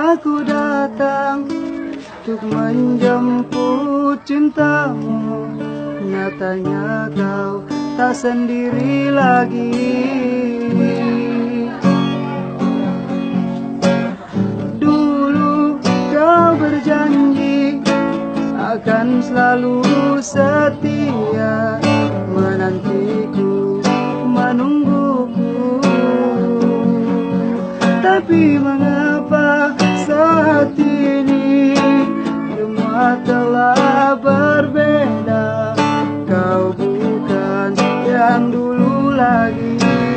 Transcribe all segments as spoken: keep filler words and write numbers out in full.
Aku datang untuk menjemput cintamu. Nyatanya kau tak sendiri lagi. Dulu kau berjanji akan selalu setia, menantiku, menungguku. Tapi mengapa saat ini semua telah berbeda? Kau bukan yang dulu lagi.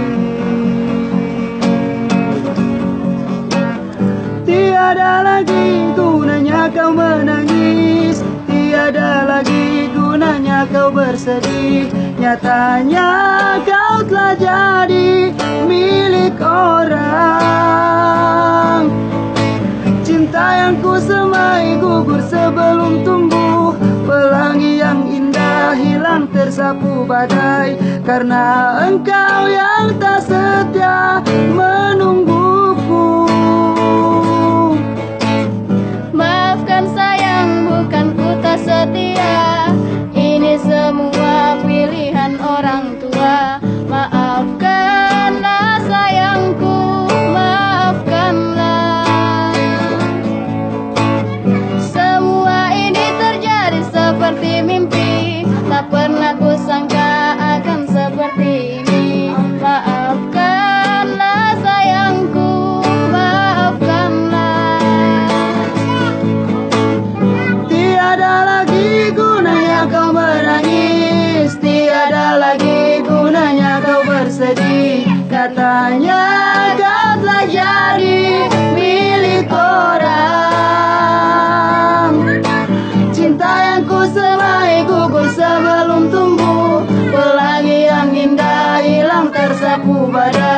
Tiada lagi gunanya kau menangis, tiada lagi gunanya kau bersedih. Nyatanya kau telah jadi milik orang. Cinta yang ku semai gugur sebelum tumbuh, pelangi yang indah hilang tersapu badai, karena engkau yang tak setia menungguku. Maafkan sayang, bukan ku tak setia, ini semua pilihan orang tua. Maafkanlah sayangku, maafkanlah. Semua ini terjadi seperti mimpi, tak pernah ku sangka akan seperti ini. Maafkanlah sayangku, maafkanlah. Tiada lagi gunanya kau menangis, tiada lagi gunanya kau bersedih. Katanya kau telah jadi milik orang. Cinta yang ku semai gugur sebelum tumbuh, pelangi yang indah hilang tersapu badai.